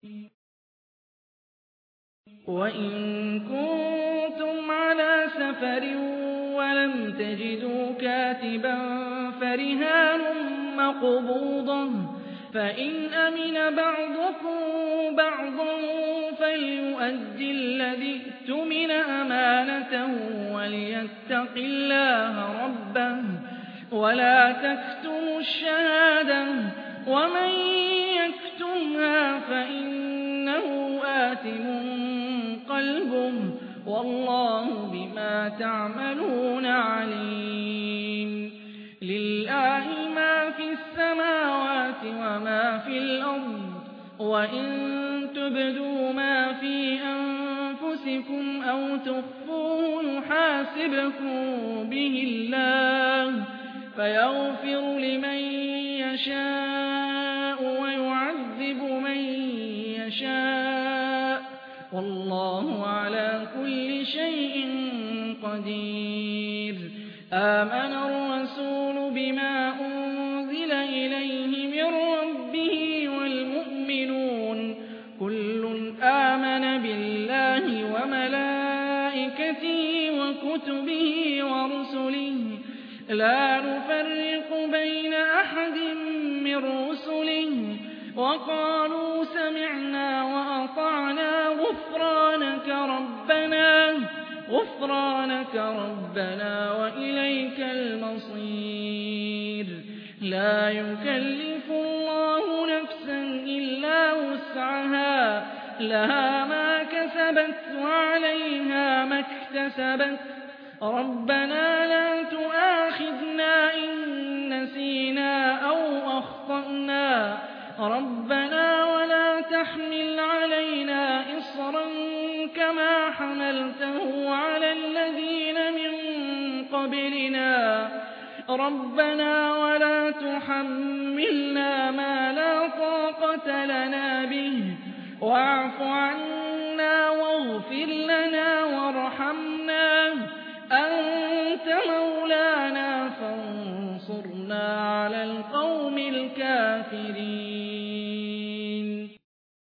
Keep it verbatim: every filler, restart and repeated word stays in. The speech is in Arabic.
وَإِن كُنتُمْ عَلَىٰ سَفَرٍ وَلَمْ تَجِدُوا كَاتِبًا فَرِهَانٌ مَّقْبُوضَةٌ ۖ فَإِنْ أَمِنَ بَعْضُكُم بَعْضًا فَلْيُؤَدِّ الَّذِي اؤْتُمِنَ أَمَانَتَهُ وَلْيَتَّقِ اللَّهَ رَبَّهُ وَلَا تَكْتُمُوا الشَّهَادَةَ ۚ وَمَن يَكْتُمْهَا فَإِنَّهُ آثِمٌ قَلْبُهُ ۗ وَاللَّهُ بِمَا تَعْمَلُونَ عَلِيمٌ. لِّلَّهِ مَا فِي السَّمَاوَاتِ وَمَا فِي الْأَرْضِ ۖ وَإِن تُبْدُوا مَا فِي أَنفُسِكُمْ أَوْ تُخْفُوهُ يُحَاسِبْكُم بِهِ اللَّهُ فَيَغْفِرُ لِمَن يَشَاءُ وَيُعَذِّبُ مَن يَشَاءُ ۗ وَاللَّهُ عَلَىٰ كُلِّ شَيْءٍ قَدِيرٌ. آمَنَ الرَّسُولُ بِمَا أُنزِلَ إِلَيْهِ مِن رَّبِّهِ وَالْمُؤْمِنُونَ كُلٌّ آمَنَ بِاللَّهِ وَمَلَائِكَتِهِ وَكُتُبِهِ وَرُسُلِهِ لَا نُفَرِّقُ بَيْنَ أَحَدٍ مِّن رُّسُلِهِ وَقَالُوا سَمِعْنَا وَأَطَعْنَا غُفْرَانَكَ رَبَّنَا غُفْرَانَكَ رَبَّنَا وَإِلَيْكَ الْمَصِيرُ. لَا يُكَلِّفُ اللَّهُ نَفْسًا إِلَّا وُسْعَهَا ۖ لَهَا مَا كَسَبَتْ وَعَلَيْهَا مَا اكْتَسَبَتْ. رَبَّنَا لَا تُؤَاخِذْنَا إِن نَّسِينَا أَوْ أَخْطَأْنَا. رَبَّنَا وَلَا تَحْمِلْ عَلَيْنَا إِصْرًا كَمَا حَمَلْتَهُ عَلَى الَّذِينَ مِن قَبْلِنَا. رَبَّنَا وَلَا تُحَمِّلْنَا مَا لَا طَاقَةَ لَنَا بِهِ وَاعْفُ عَنَّا وَاغْفِرْ لَنَا وَارْحَمْنَا أَنتَ مَوْلَانَا فَانصُرْنَا عَلَى الْقَوْمِ الْكَافِرِينَ.